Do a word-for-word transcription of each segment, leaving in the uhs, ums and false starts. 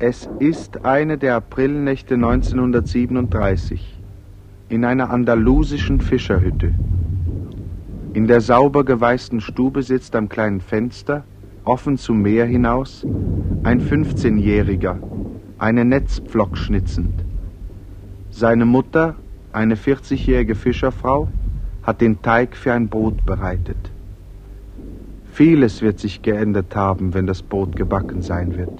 Es ist eine der Aprilnächte neunzehnhundertsiebenunddreißig in einer andalusischen Fischerhütte. In der sauber geweißten Stube sitzt am kleinen Fenster, offen zum Meer hinaus, ein fünfzehnjähriger, eine Netzpflock schnitzend. Seine Mutter, eine vierzigjährige Fischerfrau, hat den Teig für ein Brot bereitet. Vieles wird sich geändert haben, wenn das Brot gebacken sein wird.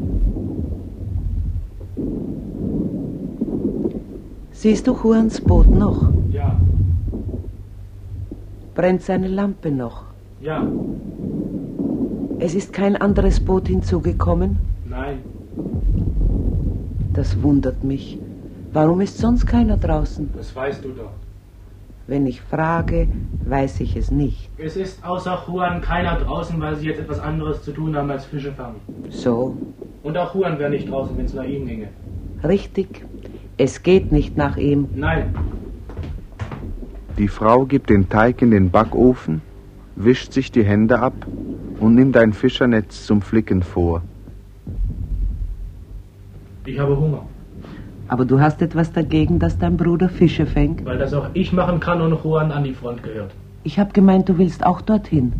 Siehst du Juans Boot noch? Ja. Brennt seine Lampe noch? Ja. Es ist kein anderes Boot hinzugekommen? Nein. Das wundert mich. Warum ist sonst keiner draußen? Das weißt du doch. Wenn ich frage, weiß ich es nicht. Es ist außer Juan keiner draußen, weil sie jetzt etwas anderes zu tun haben als Fische fangen. So. Und auch Juan wäre nicht draußen, wenn es nach ihm ginge. Richtig. Es geht nicht nach ihm. Nein. Die Frau gibt den Teig in den Backofen, wischt sich die Hände ab und nimmt ein Fischernetz zum Flicken vor. Ich habe Hunger. Aber du hast etwas dagegen, dass dein Bruder Fische fängt? Weil das auch ich machen kann und Juan an die Front gehört. Ich habe gemeint, du willst auch dorthin.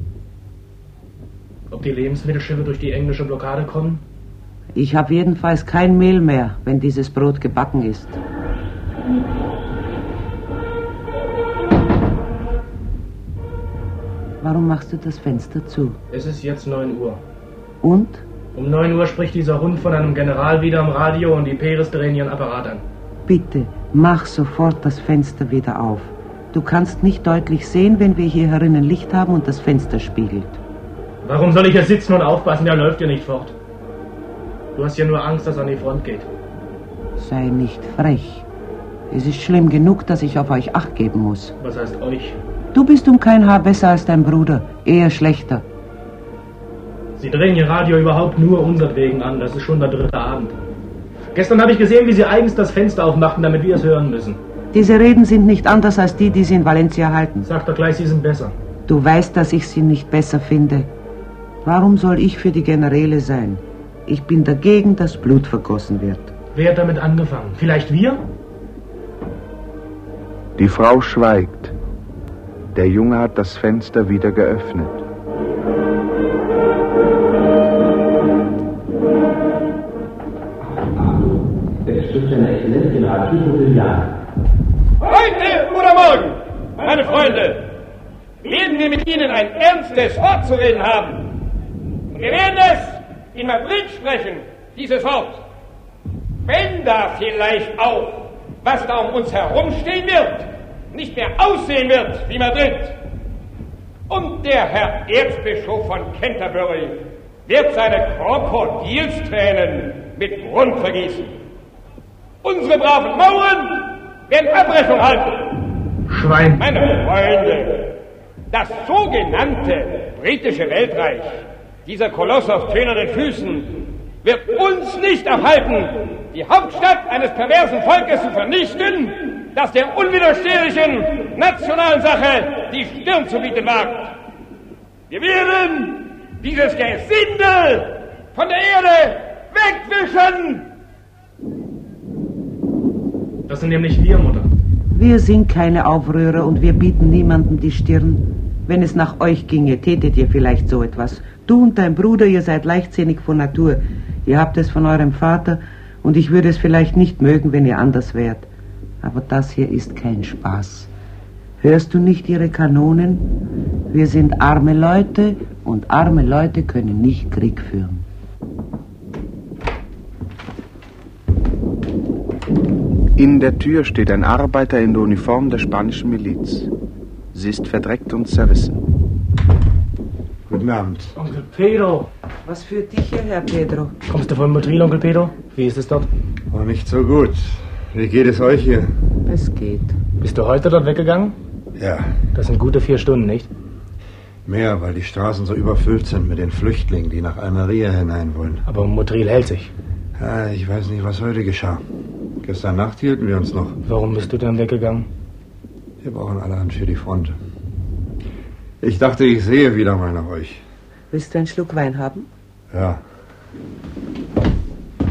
Ob die Lebensmittelschiffe durch die englische Blockade kommen? Ich habe jedenfalls kein Mehl mehr, wenn dieses Brot gebacken ist. Warum machst du das Fenster zu? Es ist jetzt neun Uhr. Und? Um neun Uhr spricht dieser Hund von einem General wieder am Radio und die Peres drehen ihren Apparat an. Bitte, mach sofort das Fenster wieder auf. Du kannst nicht deutlich sehen, wenn wir hier herinnen Licht haben und das Fenster spiegelt. Warum soll ich hier sitzen und aufpassen? Der läuft ja nicht fort. Du hast ja nur Angst, dass er an die Front geht. Sei nicht frech. Es ist schlimm genug, dass ich auf euch Acht geben muss. Was heißt euch? Du bist um kein Haar besser als dein Bruder, eher schlechter. Sie drehen ihr Radio überhaupt nur unsertwegen an. Das ist schon der dritte Abend. Gestern habe ich gesehen, wie sie eigens das Fenster aufmachten, damit wir es hören müssen. Diese Reden sind nicht anders als die, die sie in Valencia halten. Sag doch gleich, sie sind besser. Du weißt, dass ich sie nicht besser finde. Warum soll ich für die Generäle sein? Ich bin dagegen, dass Blut vergossen wird. Wer hat damit angefangen? Vielleicht wir? Die Frau schweigt. Der Junge hat das Fenster wieder geöffnet. Heute oder morgen, meine Freunde, werden wir mit Ihnen ein ernstes Wort zu reden haben. Und wir werden es in Madrid sprechen, dieses Wort. Wenn da vielleicht auch, was da um uns herumstehen wird, nicht mehr aussehen wird wie Madrid. Und der Herr Erzbischof von Canterbury wird seine Krokodilstränen mit Grund vergießen. Unsere braven Mauren werden Abrechnung halten. Schwein. Meine Freunde, das sogenannte britische Weltreich, dieser Koloss auf tönernen Füßen, wird uns nicht aufhalten, die Hauptstadt eines perversen Volkes zu vernichten, das der unwiderstehlichen nationalen Sache die Stirn zu bieten wagt. Wir werden dieses Gesindel von der Erde wegwischen. Das sind nämlich wir, Mutter. Wir sind keine Aufrührer und wir bieten niemandem die Stirn. Wenn es nach euch ginge, tätet ihr vielleicht so etwas. Du und dein Bruder, ihr seid leichtsinnig von Natur. Ihr habt es von eurem Vater und ich würde es vielleicht nicht mögen, wenn ihr anders wärt. Aber das hier ist kein Spaß. Hörst du nicht ihre Kanonen? Wir sind arme Leute und arme Leute können nicht Krieg führen. In der Tür steht ein Arbeiter in der Uniform der spanischen Miliz. Sie ist verdreckt und zerrissen. Guten Abend. Onkel Pedro. Was führt dich hierher, Pedro? Kommst du von Motril, Onkel Pedro? Wie ist es dort? Oh, nicht so gut. Wie geht es euch hier? Es geht. Bist du heute dort weggegangen? Ja, Das sind gute vier Stunden, nicht? mehr, weil die Straßen so überfüllt sind mit den Flüchtlingen, die nach Almeria hinein wollen. Aber Motril hält sich. Ja, ich weiß nicht, was heute geschah. Gestern Nacht hielten wir uns noch. Warum bist du dann weggegangen? Wir brauchen allerhand für die Front. Ich dachte, ich sehe wieder mal nach euch. Willst du einen Schluck Wein haben? Ja.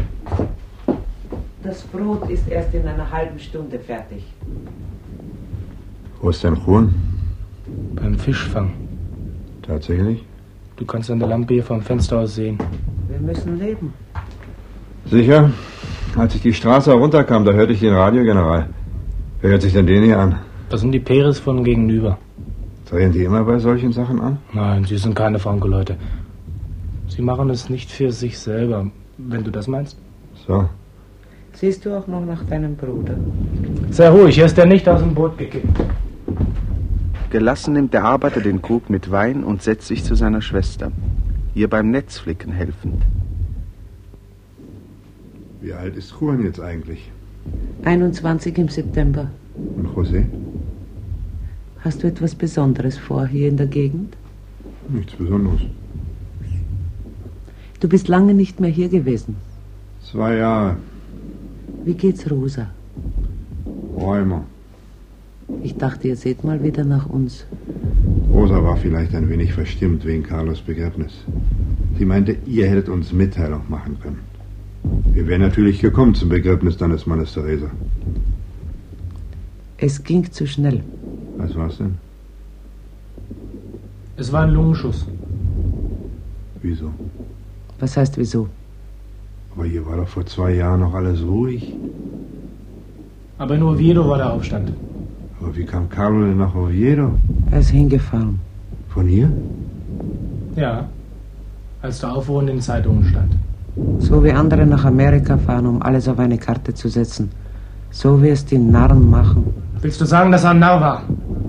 Das Brot ist erst in einer halben Stunde fertig. Wo ist denn Juan? Beim Fischfang. Tatsächlich? Du kannst an der Lampe hier vom Fenster aus sehen. Wir müssen leben. Sicher? Als ich die Straße herunterkam, da hörte ich den Radiogeneral. Wer hört sich denn den hier an? Das sind die Peres von gegenüber. Drehen die immer bei solchen Sachen an? Nein, sie sind keine Franco-Leute. Sie machen es nicht für sich selber, wenn du das meinst. So. Siehst du auch noch nach deinem Bruder? Sei ruhig, hier ist er nicht aus dem Boot gekippt. Gelassen nimmt der Arbeiter den Krug mit Wein und setzt sich zu seiner Schwester, ihr beim Netzflicken helfend. Wie alt ist Juan jetzt eigentlich? einundzwanzig im September. Und José? Hast du etwas Besonderes vor hier in der Gegend? Nichts Besonderes. Du bist lange nicht mehr hier gewesen. Zwei Jahre. Wie geht's Rosa? Räumer. Ich dachte, ihr seht mal wieder nach uns. Rosa war vielleicht ein wenig verstimmt wegen Carlos Begräbnis. Sie meinte, ihr hättet uns Mitteilung machen können. Wir wären natürlich gekommen zum Begräbnis deines Mannes Teresa. Es ging zu schnell. Was war's denn? Es war ein Lungenschuss. Wieso? Was heißt wieso? Aber hier war doch vor zwei Jahren noch alles ruhig. Aber in Oviedo war der Aufstand. Aber wie kam Carlo denn nach Oviedo? Er ist hingefahren. Von hier? Ja, als der Aufruhr in den Zeitungen stand. So wie andere nach Amerika fahren, um alles auf eine Karte zu setzen. So wie es die Narren machen. Willst du sagen, dass er ein Narr war?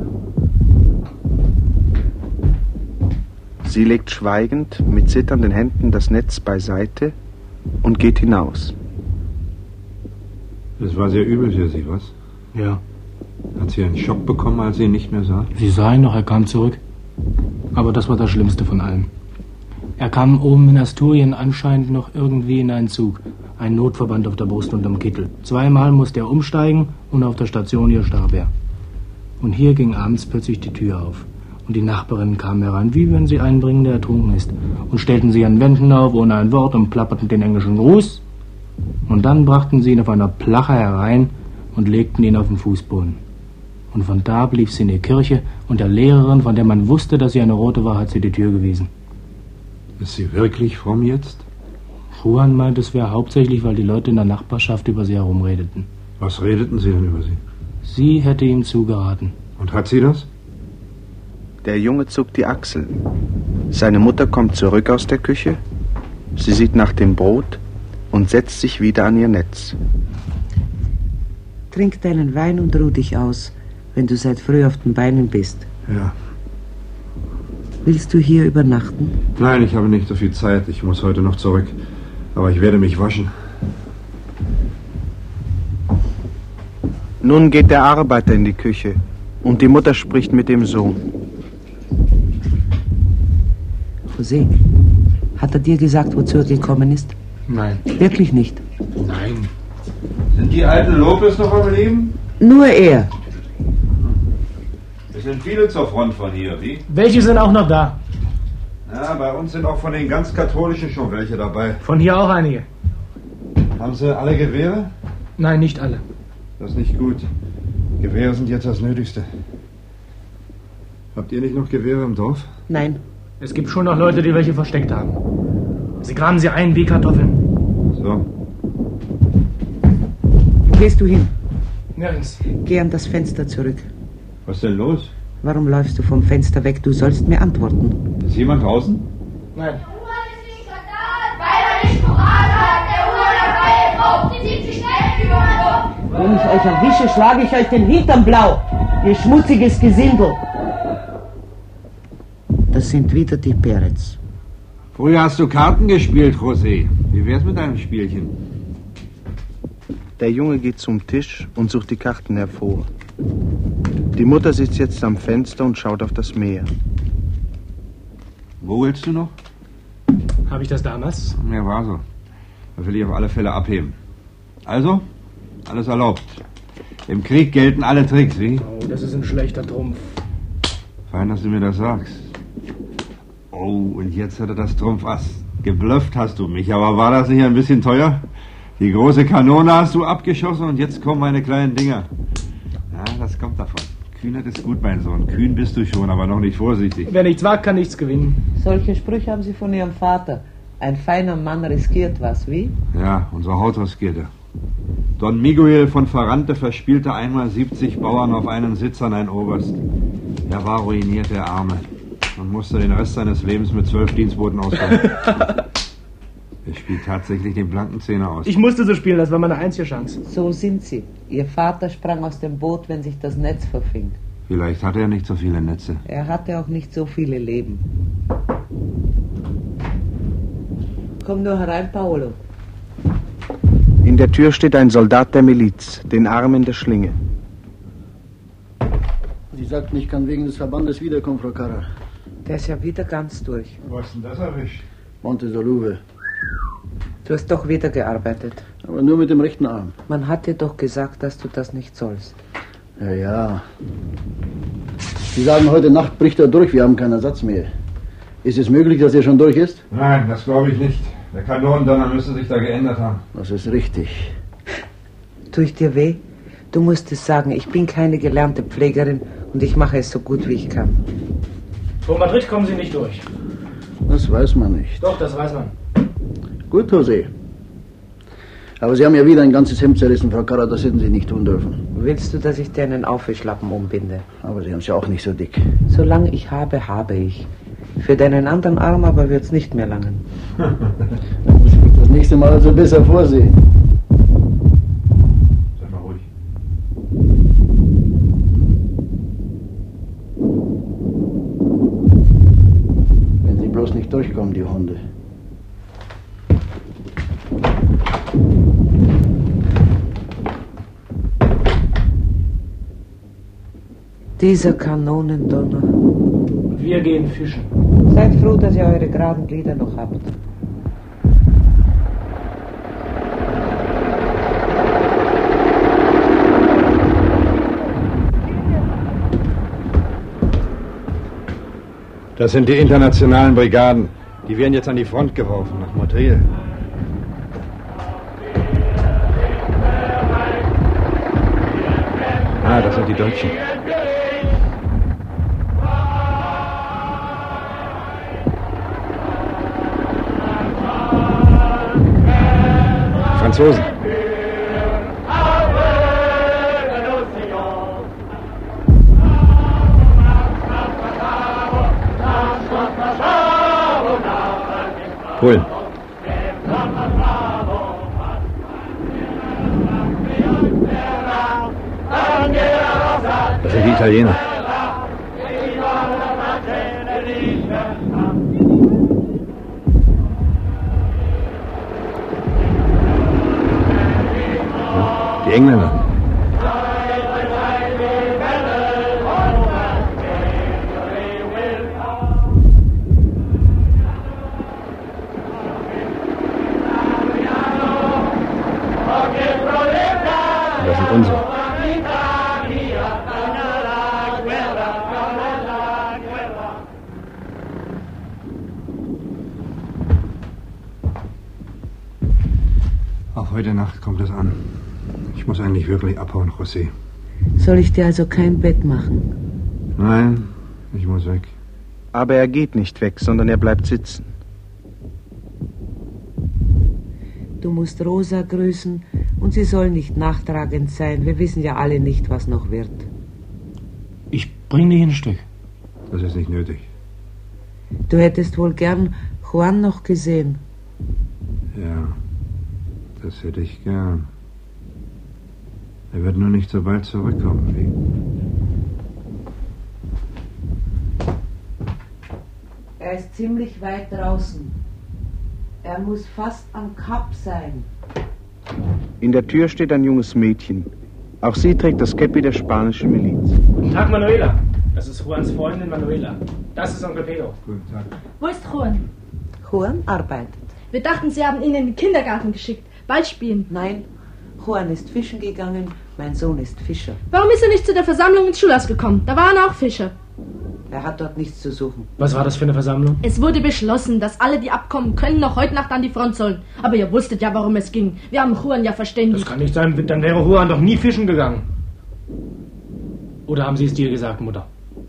Sie legt schweigend mit zitternden Händen das Netz beiseite und geht hinaus. Das war sehr übel für sie, was? Ja. Hat sie einen Schock bekommen, als sie ihn nicht mehr sah? Sie sah ihn noch, er kam zurück. Aber das war das Schlimmste von allem. Er kam oben in Asturien anscheinend noch irgendwie in einen Zug. Ein Notverband auf der Brust und am Kittel. Zweimal musste er umsteigen und auf der Station hier starb er. Und hier ging abends plötzlich die Tür auf. Und die Nachbarinnen kamen herein, wie wenn sie einen bringen, der ertrunken ist. Und stellten sich an Wänden auf, ohne ein Wort, und plapperten den englischen Gruß. Und dann brachten sie ihn auf einer Plache herein und legten ihn auf den Fußboden. Und von da blieb sie in die Kirche, und der Lehrerin, von der man wusste, dass sie eine Rote war, hat sie die Tür gewiesen. Ist sie wirklich fromm jetzt? Juan meint, es wäre hauptsächlich, weil die Leute in der Nachbarschaft über sie herumredeten. Was redeten sie denn über sie? Sie hätte ihm zugeraten. Und hat sie das? Der Junge zuckt die Achseln. Seine Mutter kommt zurück aus der Küche. Sie sieht nach dem Brot und setzt sich wieder an ihr Netz. Trink deinen Wein und ruh dich aus, wenn du seit früh auf den Beinen bist. Ja. Willst du hier übernachten? Nein, ich habe nicht so viel Zeit. Ich muss heute noch zurück. Aber ich werde mich waschen. Nun geht der Arbeiter in die Küche und die Mutter spricht mit dem Sohn. José, hat er dir gesagt, wozu er gekommen ist? Nein. Wirklich nicht? Nein. Sind die alten Lopez noch am Leben? Nur er. Es sind viele zur Front von hier, wie? Welche sind auch noch da? Ja, bei uns sind auch von den ganz Katholischen schon welche dabei. Von hier auch einige. Haben sie alle Gewehre? Nein, nicht alle. Das ist nicht gut. Gewehre sind jetzt das Nötigste. Habt ihr nicht noch Gewehre im Dorf? Nein. Es gibt schon noch Leute, die welche versteckt haben. Sie graben sie ein wie Kartoffeln. So. Wo gehst du hin? Nirgends. Geh an das Fenster zurück. Was ist denn los? Warum läufst du vom Fenster weg? Du sollst mir antworten. Ist jemand draußen? Nein. Der Huan ist nicht da, weil er nicht Moral hat. Der Huan dabei braucht die siebzig Schnellführer. Wenn ich euch erwische, schlage ich euch den Hintern blau. Ihr schmutziges Gesindel. Das sind wieder die Perez. Früher hast du Karten gespielt, José. Wie wär's mit deinem Spielchen? Der Junge geht zum Tisch und sucht die Karten hervor. Die Mutter sitzt jetzt am Fenster und schaut auf das Meer. Wo willst du noch? Habe ich das damals? Ja, war so. Das will ich auf alle Fälle abheben. Also, alles erlaubt. Im Krieg gelten alle Tricks, wie? Oh, das ist ein schlechter Trumpf. Fein, dass du mir das sagst. Oh, und jetzt hat er das Trumpf Ass. Geblufft hast du mich, aber war das nicht ein bisschen teuer? Die Die große Kanone hast du abgeschossen und jetzt kommen meine kleinen Dinger. Ja, das kommt davon. Kühnheit ist gut, mein Sohn. Kühn bist du schon, aber noch nicht vorsichtig. Wer nichts wagt, kann nichts gewinnen. Solche Sprüche haben Sie von Ihrem Vater. Ein feiner Mann riskiert was, wie? Ja, unser Haut riskierte. Don Miguel von Ferrante verspielte einmal siebzig Bauern auf einen Sitz an ein Oberst. Er war ruiniert, der Arme, und musste den Rest seines Lebens mit zwölf Dienstboten auskommen. Er spielt tatsächlich den blanken Zehner aus. Ich musste so spielen, das war meine einzige Chance. So sind Sie. Ihr Vater sprang aus dem Boot, wenn sich das Netz verfing. Vielleicht hatte er nicht so viele Netze. Er hatte auch nicht so viele Leben. Komm nur herein, Paolo. In der Tür steht ein Soldat der Miliz, den Arm in der Schlinge. Sie sagten, ich kann wegen des Verbandes wiederkommen, Frau Carra. Der ist ja wieder ganz durch. Wo hast denn das erwischt? Monte Soluve. Du hast doch wieder gearbeitet. Aber nur mit dem rechten Arm. Man hat dir doch gesagt, dass du das nicht sollst. Ja, ja. Sie sagen, heute Nacht bricht er durch, wir haben keinen Ersatz mehr. Ist es möglich, dass er schon durch ist? Nein, das glaube ich nicht. Der Kanonendonner müsste sich da geändert haben. Das ist richtig. Tue ich dir weh? Du musst es sagen, ich bin keine gelernte Pflegerin und ich mache es so gut, wie ich kann. Vor Madrid kommen Sie nicht durch. Das weiß man nicht. Doch, das weiß man. Gut, José. Aber Sie haben ja wieder ein ganzes Hemd zerrissen, Frau Carra, das hätten Sie nicht tun dürfen. Willst du, dass ich dir einen Aufwischlappen umbinde? Aber Sie haben es ja auch nicht so dick. Solange ich habe, habe ich. Für deinen anderen Arm aber wird's nicht mehr langen. Da muss ich mich das nächste Mal also besser vorsehen. Sei mal ruhig. Wenn Sie bloß nicht durchkommen, die Hunde. Dieser Kanonendonner. Und wir gehen fischen. Seid froh, dass ihr eure geraden Glieder noch habt. Das sind die internationalen Brigaden. Die werden jetzt an die Front geworfen, nach Motril. Ah, das sind die Deutschen. Franzosen. Polen. Das sind die Italiener. Die Engländer. Das sind unsere. Auf heute Nacht kommt es an. Ich muss eigentlich wirklich abhauen, José. Soll ich dir also kein Bett machen? Nein, ich muss weg. Aber er geht nicht weg, sondern er bleibt sitzen. Du musst Rosa grüßen und sie soll nicht nachtragend sein. Wir wissen ja alle nicht, was noch wird. Ich bring dich ein Stück. Das ist nicht nötig. Du hättest wohl gern Juan noch gesehen. Ja, das hätte ich gern. Er wird nur nicht so bald zurückkommen wie... Er ist ziemlich weit draußen. Er muss fast am Kap sein. In der Tür steht ein junges Mädchen. Auch sie trägt das Käppi der spanischen Miliz. Guten Tag, Manuela. Das ist Juans Freundin Manuela. Das ist Onkel Pedro. Guten Tag. Wo ist Juan? Juan arbeitet. Wir dachten, Sie haben ihn in den Kindergarten geschickt. Ball spielen. Nein, Juan ist fischen gegangen. Mein Sohn ist Fischer. Warum ist er nicht zu der Versammlung ins Schulhaus gekommen? Da waren auch Fischer. Er hat dort nichts zu suchen. Was war das für eine Versammlung? Es wurde beschlossen, dass alle, die abkommen können, noch heute Nacht an die Front sollen. Aber ihr wusstet ja, warum es ging. Wir haben Juan ja verständigt. Das kann nicht sein, dann wäre Juan doch nie fischen gegangen. Oder haben Sie es dir gesagt, Mutter?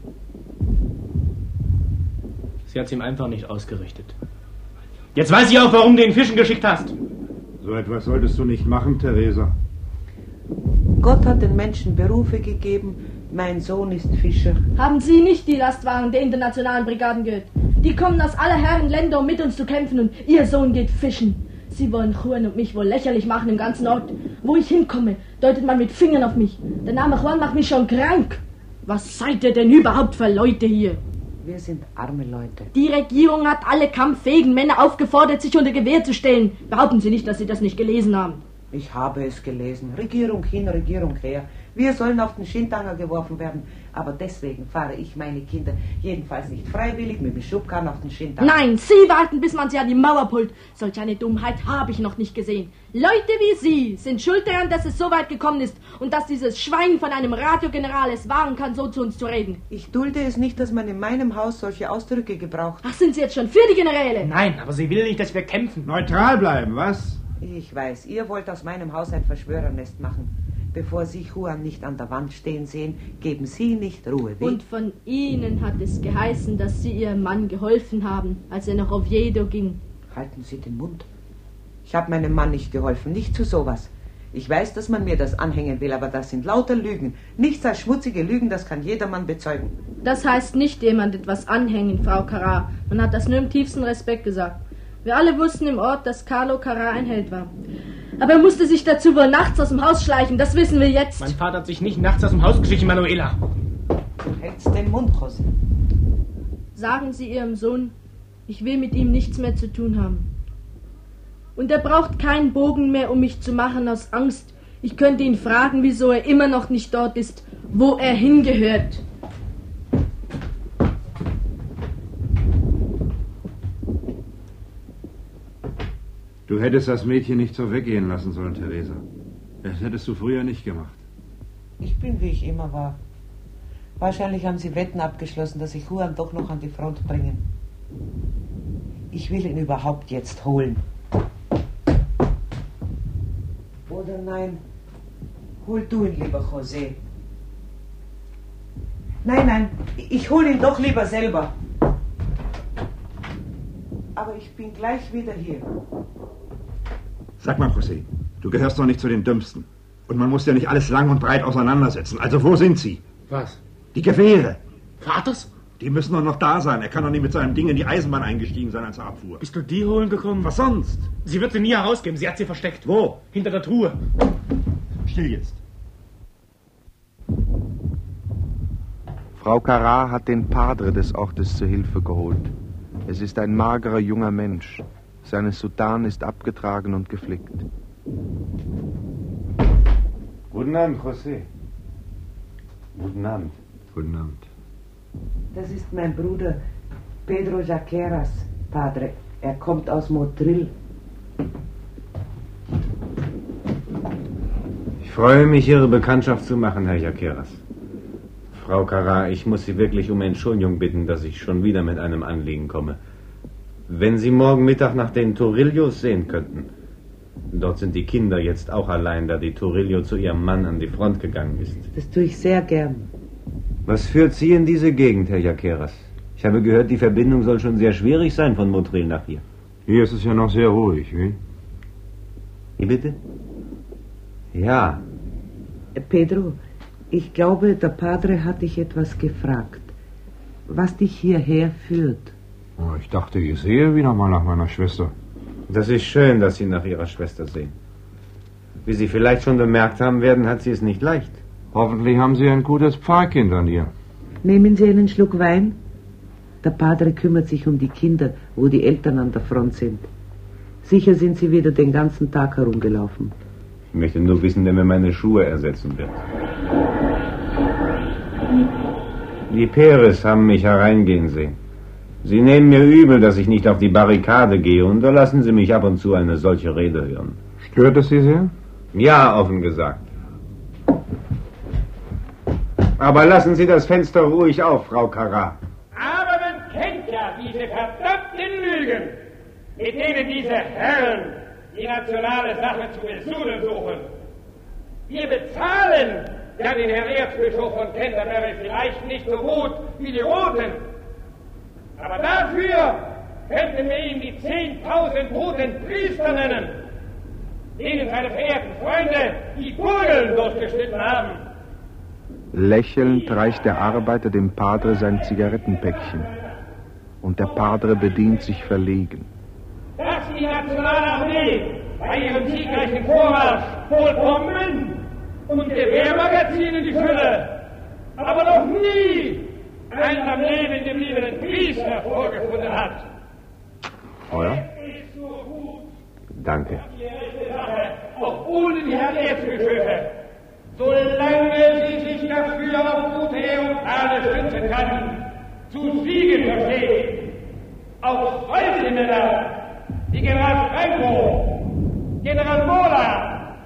Sie hat es ihm einfach nicht ausgerichtet. Jetzt weiß ich auch, warum du ihn fischen geschickt hast. So etwas solltest du nicht machen, Theresa. Gott hat den Menschen Berufe gegeben. Mein Sohn ist Fischer. Haben Sie nicht die Lastwagen der internationalen Brigaden gehört? Die kommen aus aller Herren Länder, um mit uns zu kämpfen, und Ihr Sohn geht fischen. Sie wollen Juan und mich wohl lächerlich machen im ganzen Ort. Wo ich hinkomme, deutet man mit Fingern auf mich. Der Name Juan macht mich schon krank. Was seid ihr denn überhaupt für Leute hier? Wir sind arme Leute. Die Regierung hat alle kampffähigen Männer aufgefordert, sich unter Gewehr zu stellen. Behaupten Sie nicht, dass Sie das nicht gelesen haben. Ich habe es gelesen. Regierung hin, Regierung her. Wir sollen auf den Schindanger geworfen werden. Aber deswegen fahre ich meine Kinder jedenfalls nicht freiwillig mit dem Schubkarren auf den Schindanger. Nein, Sie warten, bis man sie an die Mauer pult. Solch eine Dummheit habe ich noch nicht gesehen. Leute wie Sie sind schuld daran, dass es so weit gekommen ist und dass dieses Schwein von einem Radiogeneral es wagen kann, so zu uns zu reden. Ich dulde es nicht, dass man in meinem Haus solche Ausdrücke gebraucht. Ach, sind Sie jetzt schon für die Generäle? Nein, aber sie will nicht, dass wir kämpfen. Neutral bleiben, was? Ich weiß, ihr wollt aus meinem Haus ein Verschwörernest machen. Bevor Sie Juan nicht an der Wand stehen sehen, geben Sie nicht Ruhe. Wie? Und von Ihnen hat es geheißen, dass Sie Ihrem Mann geholfen haben, als er nach Oviedo ging. Halten Sie den Mund. Ich habe meinem Mann nicht geholfen, nicht zu sowas. Ich weiß, dass man mir das anhängen will, aber das sind lauter Lügen. Nichts als schmutzige Lügen, das kann jedermann bezeugen. Das heißt nicht jemand etwas anhängen, Frau Carrà. Man hat das nur im tiefsten Respekt gesagt. Wir alle wussten im Ort, dass Carlo Carrà ein Held war. Aber er musste sich dazu wohl nachts aus dem Haus schleichen, das wissen wir jetzt. Mein Vater hat sich nicht nachts aus dem Haus geschlichen, Manuela. Du hältst den Mund, José. Sagen Sie Ihrem Sohn, ich will mit ihm nichts mehr zu tun haben. Und er braucht keinen Bogen mehr, um mich zu machen aus Angst. Ich könnte ihn fragen, wieso er immer noch nicht dort ist, wo er hingehört. Du hättest das Mädchen nicht so weggehen lassen sollen, Theresa. Das hättest du früher nicht gemacht. Ich bin, wie ich immer war. Wahrscheinlich haben sie Wetten abgeschlossen, dass ich Juan doch noch an die Front bringen. Ich will ihn überhaupt jetzt holen. Oder nein, hol du ihn lieber, José. Nein, nein, ich hol ihn doch lieber selber. Aber ich bin gleich wieder hier. Sag mal, José, du gehörst doch nicht zu den Dümmsten. Und man muss ja nicht alles lang und breit auseinandersetzen. Also wo sind sie? Was? Die Gewehre. Vaters? Die müssen doch noch da sein. Er kann doch nicht mit seinem Ding in die Eisenbahn eingestiegen sein, als er abfuhr. Bist du die holen gekommen? Was sonst? Sie wird sie nie herausgeben. Sie hat sie versteckt. Wo? Hinter der Truhe. Still jetzt. Frau Carrà hat den Padre des Ortes zu Hilfe geholt. Es ist ein magerer junger Mensch. Seine Soutane ist abgetragen und geflickt. Guten Abend, José. Guten Abend. Guten Abend. Das ist mein Bruder Pedro Jaqueras, Padre. Er kommt aus Motril. Ich freue mich, Ihre Bekanntschaft zu machen, Herr Jaqueras. Frau Carrà, ich muss Sie wirklich um Entschuldigung bitten, dass ich schon wieder mit einem Anliegen komme. Wenn Sie morgen Mittag nach den Torillos sehen könnten. Dort sind die Kinder jetzt auch allein, da die Torillo zu ihrem Mann an die Front gegangen ist. Das tue ich sehr gern. Was führt Sie in diese Gegend, Herr Jaqueras? Ich habe gehört, die Verbindung soll schon sehr schwierig sein von Motril nach hier. Hier ist es ja noch sehr ruhig, wie? Wie bitte? Ja. Pedro, ich glaube, der Padre hat dich etwas gefragt. Was dich hierher führt. Oh, ich dachte, ich sehe wieder mal nach meiner Schwester. Das ist schön, dass Sie nach Ihrer Schwester sehen. Wie Sie vielleicht schon bemerkt haben werden, hat sie es nicht leicht. Hoffentlich haben Sie ein gutes Pfarrkind an ihr. Nehmen Sie einen Schluck Wein? Der Padre kümmert sich um die Kinder, wo die Eltern an der Front sind. Sicher sind sie wieder den ganzen Tag herumgelaufen. Ich möchte nur wissen, wer mir meine Schuhe ersetzen wird. Die Peres haben mich hereingehen sehen. Sie nehmen mir übel, dass ich nicht auf die Barrikade gehe, und da lassen Sie mich ab und zu eine solche Rede hören. Stört es Sie sehr? Ja, offen gesagt. Aber lassen Sie das Fenster ruhig auf, Frau Carrà. diese verdammten Lügen, mit denen diese Herren die nationale Sache zu besudeln suchen. Wir bezahlen ja den Herrn Erzbischof von Canterbury vielleicht nicht so gut wie die Roten, aber dafür könnten wir ihm die zehntausend roten Priester nennen, denen seine verehrten Freunde die Gurgeln durchgeschnitten haben. Lächelnd reicht der Arbeiter dem Padre sein Zigarettenpäckchen. Und der Padre bedient sich verlegen. Dass die Nationalarmee bei ihrem siegreichen Vormarsch vollkommen und Gewehrmagazine die Fülle, aber noch nie einen am Leben gebliebenen Priester vorgefunden hat. Feuer? Danke. Auch ohne die Herren Erzbischöfe. Solange sie sich dafür auf gute Ehrungane stützen kann, zu siegen verstehen. Auch solche Männer, wie General Franco, General Mola.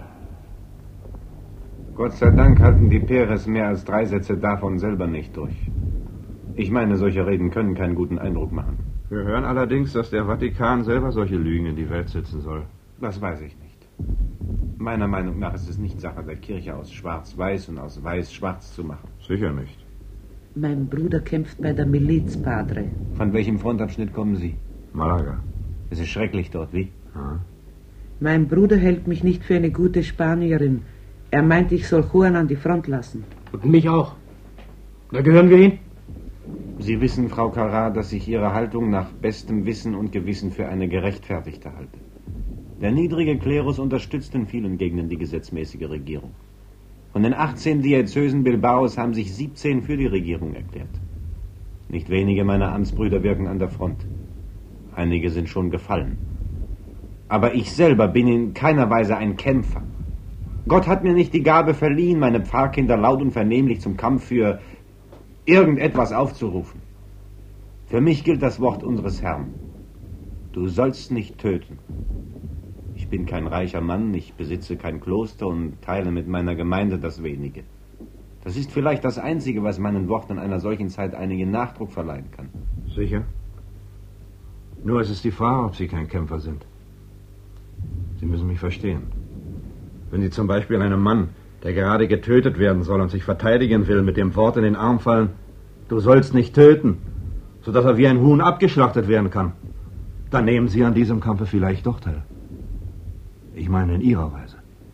Gott sei Dank halten die Peres mehr als drei Sätze davon selber nicht durch. Ich meine, solche Reden können keinen guten Eindruck machen. Wir hören allerdings, dass der Vatikan selber solche Lügen in die Welt setzen soll. Das weiß ich nicht. Meiner Meinung nach ist es nicht Sache der Kirche, aus Schwarz-Weiß und aus Weiß-Schwarz zu machen. Sicher nicht. Mein Bruder kämpft bei der Miliz, Padre. Von welchem Frontabschnitt kommen Sie? Malaga. Es ist schrecklich dort, wie? Ja. Mein Bruder hält mich nicht für eine gute Spanierin. Er meint, ich soll Juan an die Front lassen. Und mich auch. Da gehören wir hin. Sie wissen, Frau Carrà, dass ich Ihre Haltung nach bestem Wissen und Gewissen für eine gerechtfertigte halte. Der niedrige Klerus unterstützt in vielen Gegenden die gesetzmäßige Regierung. Von den achtzehn Diözesen Bilbaos haben sich siebzehn für die Regierung erklärt. Nicht wenige meiner Amtsbrüder wirken an der Front. Einige sind schon gefallen. Aber ich selber bin in keiner Weise ein Kämpfer. Gott hat mir nicht die Gabe verliehen, meine Pfarrkinder laut und vernehmlich zum Kampf für irgendetwas aufzurufen. Für mich gilt das Wort unseres Herrn. Du sollst nicht töten. Ich bin kein reicher Mann, ich besitze kein Kloster und teile mit meiner Gemeinde das Wenige. Das ist vielleicht das Einzige, was meinen Worten in einer solchen Zeit einigen Nachdruck verleihen kann. Sicher. Nur es ist die Frage, ob Sie kein Kämpfer sind. Sie müssen mich verstehen. Wenn Sie zum Beispiel einem Mann, der gerade getötet werden soll und sich verteidigen will, mit dem Wort in den Arm fallen, du sollst nicht töten, sodass er wie ein Huhn abgeschlachtet werden kann, dann nehmen Sie an diesem Kampfe vielleicht doch teil. Ich meine in Ihrer Weise.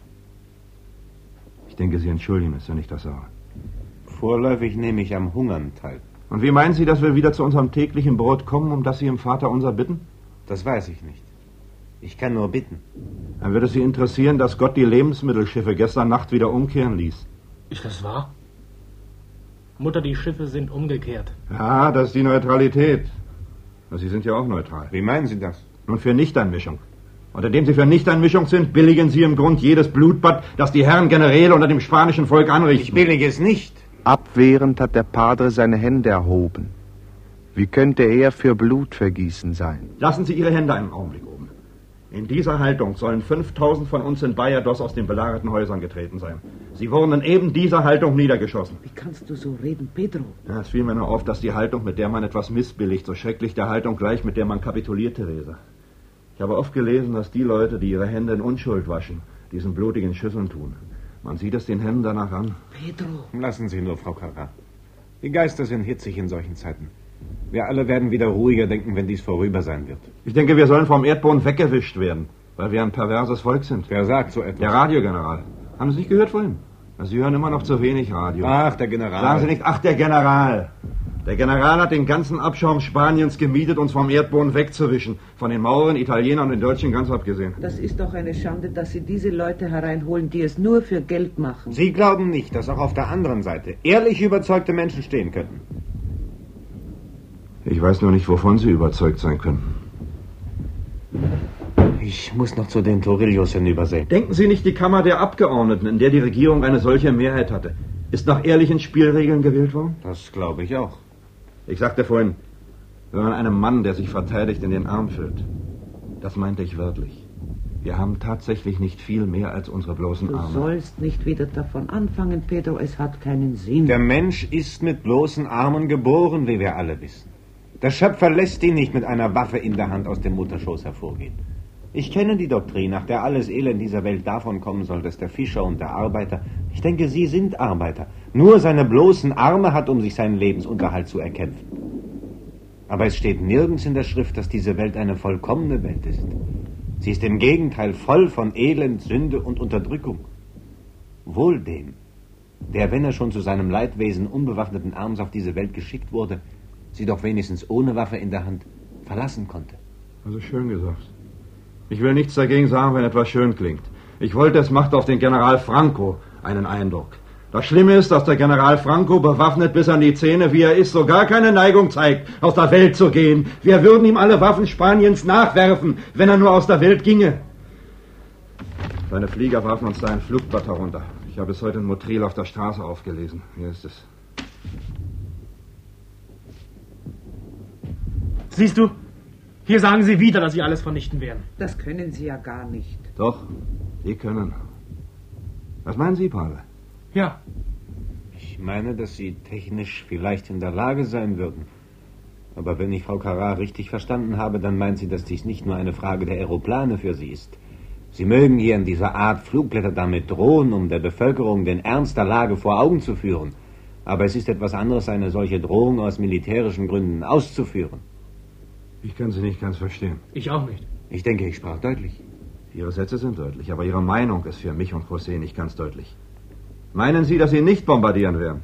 Ich denke, Sie entschuldigen es, wenn ich das sage. Vorläufig nehme ich am Hungern teil. Und wie meinen Sie, dass wir wieder zu unserem täglichen Brot kommen, um das Sie im Vater unser bitten? Das weiß ich nicht. Ich kann nur bitten. Dann würde es Sie interessieren, dass Gott die Lebensmittelschiffe gestern Nacht wieder umkehren ließ. Ist das wahr? Mutter, die Schiffe sind umgekehrt. Ja, das ist die Neutralität. Sie sind ja auch neutral. Wie meinen Sie das? Nun, für Nichteinmischung. Und indem Sie für Nichteinmischung sind, billigen Sie im Grund jedes Blutbad, das die Herren Generäle unter dem spanischen Volk anrichten. Ich billige es nicht. Abwehrend hat der Padre seine Hände erhoben. Wie könnte er für Blutvergießen sein? Lassen Sie Ihre Hände einen Augenblick oben. In dieser Haltung sollen fünftausend von uns in Bayados aus den belagerten Häusern getreten sein. Sie wurden in eben dieser Haltung niedergeschossen. Wie kannst du so reden, Pedro? Ja, es fiel mir nur auf, dass die Haltung, mit der man etwas missbilligt, so schrecklich der Haltung gleich, mit der man kapituliert, Theresa. Ich habe oft gelesen, dass die Leute, die ihre Hände in Unschuld waschen, diesen blutigen Schüsseln tun. Man sieht es den Händen danach an. Pedro. Lassen Sie nur, Frau Carrà. Die Geister sind hitzig in solchen Zeiten. Wir alle werden wieder ruhiger denken, wenn dies vorüber sein wird. Ich denke, wir sollen vom Erdboden weggewischt werden, weil wir ein perverses Volk sind. Wer sagt so etwas? Der Radiogeneral. Haben Sie nicht gehört vorhin? Sie hören immer noch zu wenig Radio. Ach, der General. Sagen Sie nicht, ach, der General. Der General hat den ganzen Abschaum Spaniens gemietet, uns vom Erdboden wegzuwischen. Von den Mauren, Italienern und den Deutschen ganz abgesehen. Das ist doch eine Schande, dass Sie diese Leute hereinholen, die es nur für Geld machen. Sie glauben nicht, dass auch auf der anderen Seite ehrlich überzeugte Menschen stehen könnten. Ich weiß nur nicht, wovon Sie überzeugt sein können. Ich muss noch zu den Torillos hinübersehen. Denken Sie nicht, die Kammer der Abgeordneten, in der die Regierung eine solche Mehrheit hatte, ist nach ehrlichen Spielregeln gewählt worden? Das glaube ich auch. Ich sagte vorhin, wenn man einem Mann, der sich verteidigt, in den Arm fällt. Das meinte ich wörtlich. Wir haben tatsächlich nicht viel mehr als unsere bloßen Du Arme. Du sollst nicht wieder davon anfangen, Pedro, es hat keinen Sinn. Der Mensch ist mit bloßen Armen geboren, wie wir alle wissen. Der Schöpfer lässt ihn nicht mit einer Waffe in der Hand aus dem Mutterschoß hervorgehen. Ich kenne die Doktrin, nach der alles Elend dieser Welt davon kommen soll, dass der Fischer und der Arbeiter, ich denke, Sie sind Arbeiter, nur seine bloßen Arme hat, um sich seinen Lebensunterhalt zu erkämpfen. Aber es steht nirgends in der Schrift, dass diese Welt eine vollkommene Welt ist. Sie ist im Gegenteil voll von Elend, Sünde und Unterdrückung. Wohl dem, der, wenn er schon zu seinem Leidwesen unbewaffneten Arms auf diese Welt geschickt wurde, sie doch wenigstens ohne Waffe in der Hand verlassen konnte. Also schön gesagt. Ich will nichts dagegen sagen, wenn etwas schön klingt. Ich wollte, es macht auf den General Franco einen Eindruck. Das Schlimme ist, dass der General Franco, bewaffnet bis an die Zähne, wie er ist, so gar keine Neigung zeigt, aus der Welt zu gehen. Wir würden ihm alle Waffen Spaniens nachwerfen, wenn er nur aus der Welt ginge. Seine Flieger warfen uns da ein Flugblatt herunter. Ich habe es heute in Motril auf der Straße aufgelesen. Hier ist es. Siehst du? Hier sagen Sie wieder, dass Sie alles vernichten werden. Das können Sie ja gar nicht. Doch, Sie können. Was meinen Sie, Pavel? Ja. Ich meine, dass Sie technisch vielleicht in der Lage sein würden. Aber wenn ich Frau Carrard richtig verstanden habe, dann meint sie, dass dies nicht nur eine Frage der Aeroplane für Sie ist. Sie mögen hier in dieser Art Flugblätter damit drohen, um der Bevölkerung den Ernst der Lage vor Augen zu führen. Aber es ist etwas anderes, eine solche Drohung aus militärischen Gründen auszuführen. Ich kann Sie nicht ganz verstehen. Ich auch nicht. Ich denke, ich sprach deutlich. Ihre Sätze sind deutlich, aber Ihre Meinung ist für mich und José nicht ganz deutlich. Meinen Sie, dass Sie nicht bombardieren werden?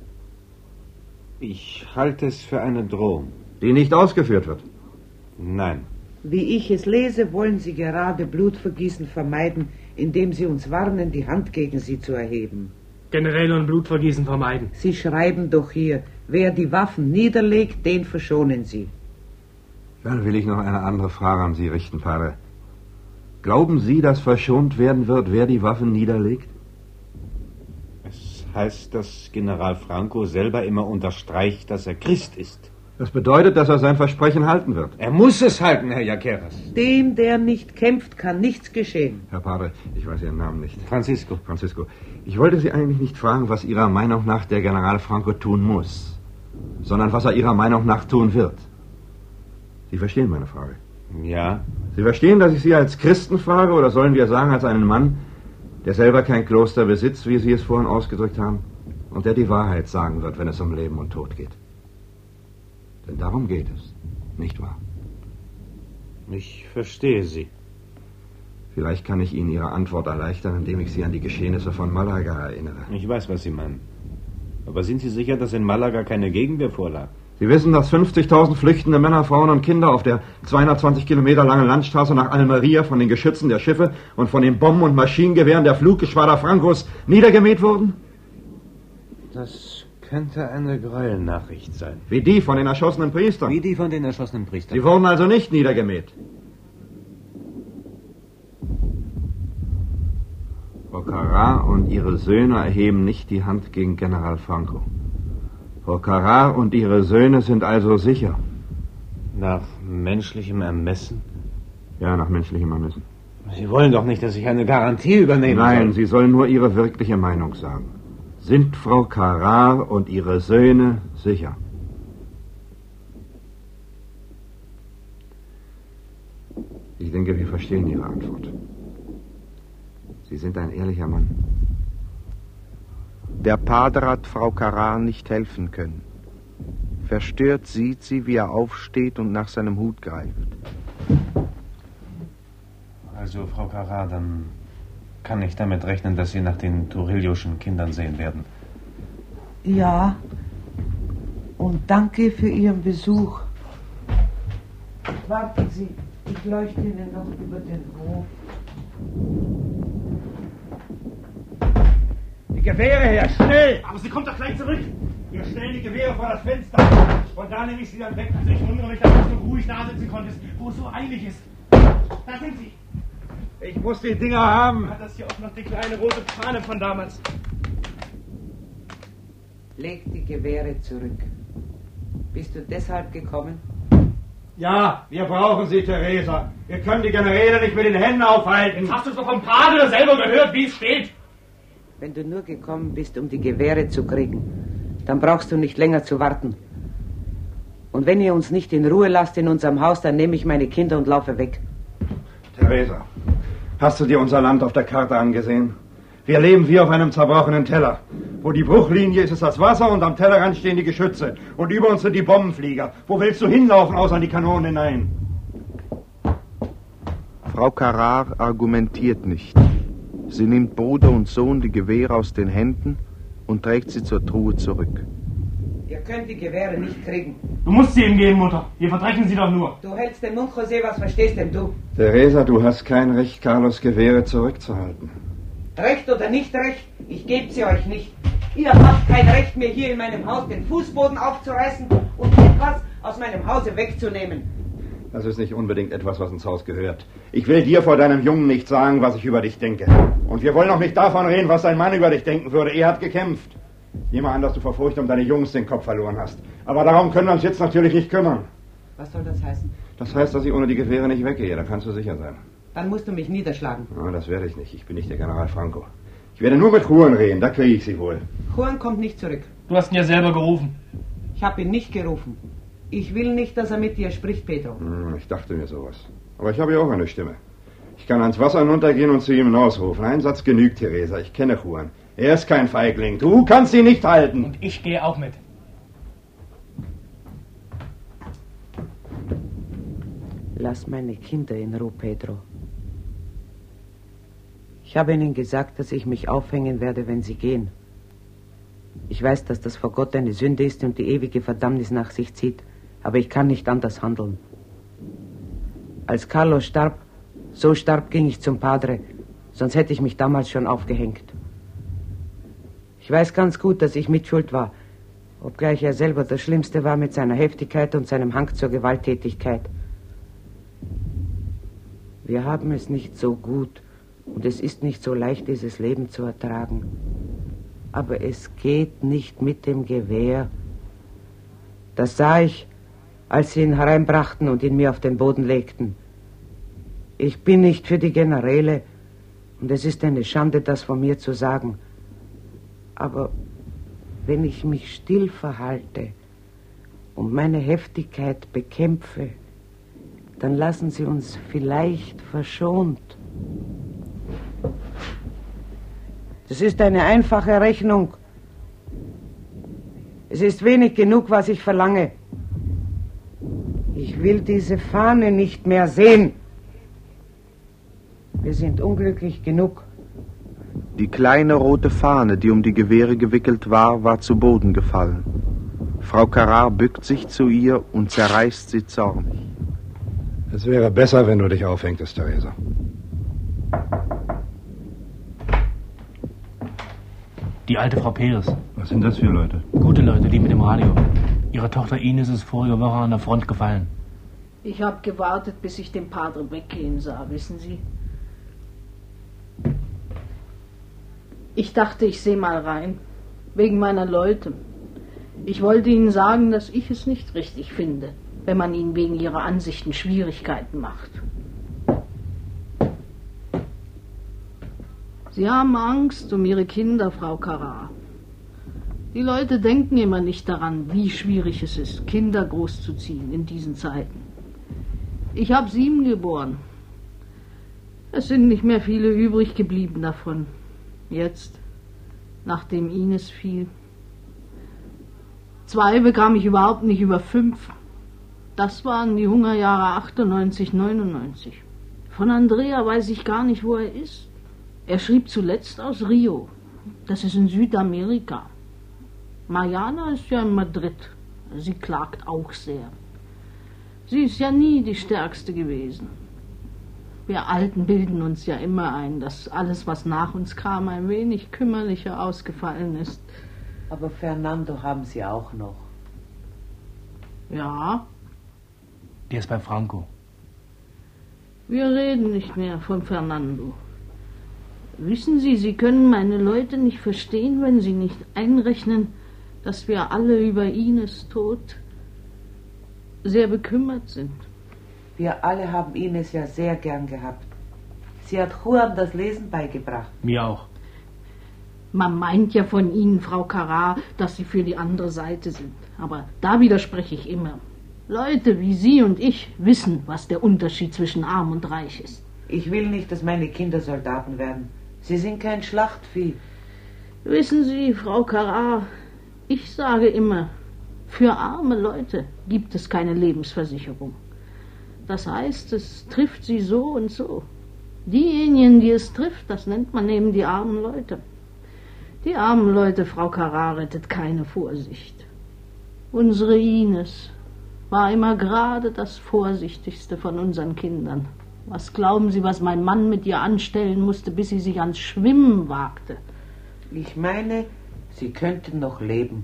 Ich halte es für eine Drohung. Die nicht ausgeführt wird? Nein. Wie ich es lese, wollen Sie gerade Blutvergießen vermeiden, indem Sie uns warnen, die Hand gegen Sie zu erheben. Generell und Blutvergießen vermeiden. Sie schreiben doch hier, wer die Waffen niederlegt, den verschonen Sie. Dann will ich noch eine andere Frage an Sie richten, Pavel. Glauben Sie, dass verschont werden wird, wer die Waffen niederlegt? Es heißt, dass General Franco selber immer unterstreicht, dass er Christ ist. Das bedeutet, dass er sein Versprechen halten wird. Er muss es halten, Herr Jaqueras. Dem, der nicht kämpft, kann nichts geschehen. Herr Pavel, ich weiß Ihren Namen nicht. Francisco. Francisco. Ich wollte Sie eigentlich nicht fragen, was Ihrer Meinung nach der General Franco tun muss, sondern was er Ihrer Meinung nach tun wird. Sie verstehen meine Frage? Ja. Sie verstehen, dass ich Sie als Christen frage, oder sollen wir sagen, als einen Mann, der selber kein Kloster besitzt, wie Sie es vorhin ausgedrückt haben, und der die Wahrheit sagen wird, wenn es um Leben und Tod geht. Denn darum geht es, nicht wahr? Ich verstehe Sie. Vielleicht kann ich Ihnen Ihre Antwort erleichtern, indem ich Sie an die Geschehnisse von Malaga erinnere. Ich weiß, was Sie meinen. Aber sind Sie sicher, dass in Malaga keine Gegenwehr vorlag? Sie wissen, dass fünfzigtausend flüchtende Männer, Frauen und Kinder auf der zweihundertzwanzig Kilometer langen Landstraße nach Almeria von den Geschützen der Schiffe und von den Bomben und Maschinengewehren der Fluggeschwader Francos niedergemäht wurden? Das könnte eine Gräuelnachricht sein. Wie die von den erschossenen Priestern? Wie die von den erschossenen Priestern. Sie wurden also nicht niedergemäht. Frau Carrard und ihre Söhne erheben nicht die Hand gegen General Franco. Frau Carrard und ihre Söhne sind also sicher. Nach menschlichem Ermessen? Ja, nach menschlichem Ermessen. Sie wollen doch nicht, dass ich eine Garantie übernehme. Nein, soll. Sie sollen nur Ihre wirkliche Meinung sagen. Sind Frau Carrard und ihre Söhne sicher? Ich denke, wir verstehen Ihre Antwort. Sie sind ein ehrlicher Mann. Der Pater hat Frau Carrard nicht helfen können. Verstört sieht sie, wie er aufsteht und nach seinem Hut greift. Also, Frau Carrard, dann kann ich damit rechnen, dass Sie nach den Torilloschen Kindern sehen werden. Ja, und danke für Ihren Besuch. Warten Sie, ich leuchte Ihnen noch über den Hof. Die Gewehre her, schnell! Aber sie kommt doch gleich zurück. Wir stellen die Gewehre vor das Fenster. Und da nehme ich sie dann weg. Also ich wundere mich, dass du so ruhig da sitzen konntest, wo es so eilig ist. Da sind sie. Ich muss die Dinger haben. Hat das hier auch noch die kleine rote Fahne von damals? Leg die Gewehre zurück. Bist du deshalb gekommen? Ja, wir brauchen sie, Theresa. Wir können die Generäle nicht mit den Händen aufhalten. Jetzt hast du es doch vom Padre selber gehört, wie es steht. Wenn du nur gekommen bist, um die Gewehre zu kriegen, dann brauchst du nicht länger zu warten. Und wenn ihr uns nicht in Ruhe lasst in unserem Haus, dann nehme ich meine Kinder und laufe weg. Theresa, hast du dir unser Land auf der Karte angesehen? Wir leben wie auf einem zerbrochenen Teller. Wo die Bruchlinie ist, ist das Wasser und am Tellerrand stehen die Geschütze. Und über uns sind die Bombenflieger. Wo willst du hinlaufen, außer in die Kanonen hinein? Frau Carrar argumentiert nicht. Sie nimmt Bruder und Sohn die Gewehre aus den Händen und trägt sie zur Truhe zurück. Ihr könnt die Gewehre nicht kriegen. Du musst sie ihm geben, Mutter. Wir verdrecken sie doch nur. Du hältst den Mund, José, was verstehst denn du? Theresa, du hast kein Recht, Carlos Gewehre zurückzuhalten. Recht oder nicht recht, ich gebe sie euch nicht. Ihr habt kein Recht, mir hier in meinem Haus den Fußboden aufzureißen und etwas aus meinem Hause wegzunehmen. Das ist nicht unbedingt etwas, was ins Haus gehört. Ich will dir vor deinem Jungen nicht sagen, was ich über dich denke. Und wir wollen auch nicht davon reden, was dein Mann über dich denken würde. Er hat gekämpft. Nimm mal an, dass du vor Furcht um deine Jungs den Kopf verloren hast. Aber darum können wir uns jetzt natürlich nicht kümmern. Was soll das heißen? Das heißt, dass ich ohne die Gewehre nicht weggehe. Da kannst du sicher sein. Dann musst du mich niederschlagen. Ja, das werde ich nicht. Ich bin nicht der General Franco. Ich werde nur mit Juan reden. Da kriege ich sie wohl. Juan kommt nicht zurück. Du hast ihn ja selber gerufen. Ich habe ihn nicht gerufen. Ich will nicht, dass er mit dir spricht, Pedro. Hm, ich dachte mir sowas. Aber ich habe ja auch eine Stimme. Ich kann ans Wasser hinuntergehen und zu ihm hinausrufen. Ein Satz genügt, Theresa. Ich kenne Juan. Er ist kein Feigling. Du kannst ihn nicht halten. Und ich gehe auch mit. Lass meine Kinder in Ruhe, Pedro. Ich habe ihnen gesagt, dass ich mich aufhängen werde, wenn sie gehen. Ich weiß, dass das vor Gott eine Sünde ist und die ewige Verdammnis nach sich zieht, aber ich kann nicht anders handeln. Als Carlos starb, so starb, ging ich zum Padre, sonst hätte ich mich damals schon aufgehängt. Ich weiß ganz gut, dass ich mitschuld war, obgleich er selber das Schlimmste war mit seiner Heftigkeit und seinem Hang zur Gewalttätigkeit. Wir haben es nicht so gut und es ist nicht so leicht, dieses Leben zu ertragen. Aber es geht nicht mit dem Gewehr. Das sah ich, als sie ihn hereinbrachten und ihn mir auf den Boden legten. Ich bin nicht für die Generäle und es ist eine Schande, das von mir zu sagen. Aber wenn ich mich still verhalte und meine Heftigkeit bekämpfe, dann lassen sie uns vielleicht verschont. Das ist eine einfache Rechnung. Es ist wenig genug, was ich verlange. Ich will diese Fahne nicht mehr sehen. Wir sind unglücklich genug. Die kleine rote Fahne, die um die Gewehre gewickelt war, war zu Boden gefallen. Frau Carrar bückt sich zu ihr und zerreißt sie zornig. Es wäre besser, wenn du dich aufhängtest, Theresa. Die alte Frau Perez. Was sind das für Leute? Gute Leute, die mit dem Radio. Ihre Tochter Ines ist vorige Woche an der Front gefallen. Ich habe gewartet, bis ich den Padre weggehen sah, wissen Sie. Ich dachte, ich sehe mal rein. Wegen meiner Leute. Ich wollte Ihnen sagen, dass ich es nicht richtig finde, wenn man ihnen wegen ihrer Ansichten Schwierigkeiten macht. Sie haben Angst um Ihre Kinder, Frau Carrar. Die Leute denken immer nicht daran, wie schwierig es ist, Kinder großzuziehen in diesen Zeiten. Ich habe sieben geboren. Es sind nicht mehr viele übrig geblieben davon. Jetzt, nachdem Ines fiel. Zwei bekam ich überhaupt nicht über fünf. Das waren die Hungerjahre achtundneunzig, neunundneunzig. Von Andrea weiß ich gar nicht, wo er ist. Er schrieb zuletzt aus Rio. Das ist in Südamerika. Mariana ist ja in Madrid. Sie klagt auch sehr. Sie ist ja nie die Stärkste gewesen. Wir Alten bilden uns ja immer ein, dass alles, was nach uns kam, ein wenig kümmerlicher ausgefallen ist. Aber Fernando haben Sie auch noch. Ja. Der ist bei Franco. Wir reden nicht mehr von Fernando. Wissen Sie, Sie können meine Leute nicht verstehen, wenn Sie nicht einrechnen, dass wir alle über Ines Tod sehr bekümmert sind. Wir alle haben Ines ja sehr gern gehabt. Sie hat Juan das Lesen beigebracht. Mir auch. Man meint ja von Ihnen, Frau Carrar, dass Sie für die andere Seite sind. Aber da widerspreche ich immer. Leute wie Sie und ich wissen, was der Unterschied zwischen arm und reich ist. Ich will nicht, dass meine Kinder Soldaten werden. Sie sind kein Schlachtvieh. Wissen Sie, Frau Carrard, ich sage immer, für arme Leute gibt es keine Lebensversicherung. Das heißt, es trifft sie so und so. Diejenigen, die es trifft, das nennt man eben die armen Leute. Die armen Leute, Frau Carrard, rettet keine Vorsicht. Unsere Ines war immer gerade das Vorsichtigste von unseren Kindern. Was glauben Sie, was mein Mann mit ihr anstellen musste, bis sie sich ans Schwimmen wagte? Ich meine, sie könnten noch leben.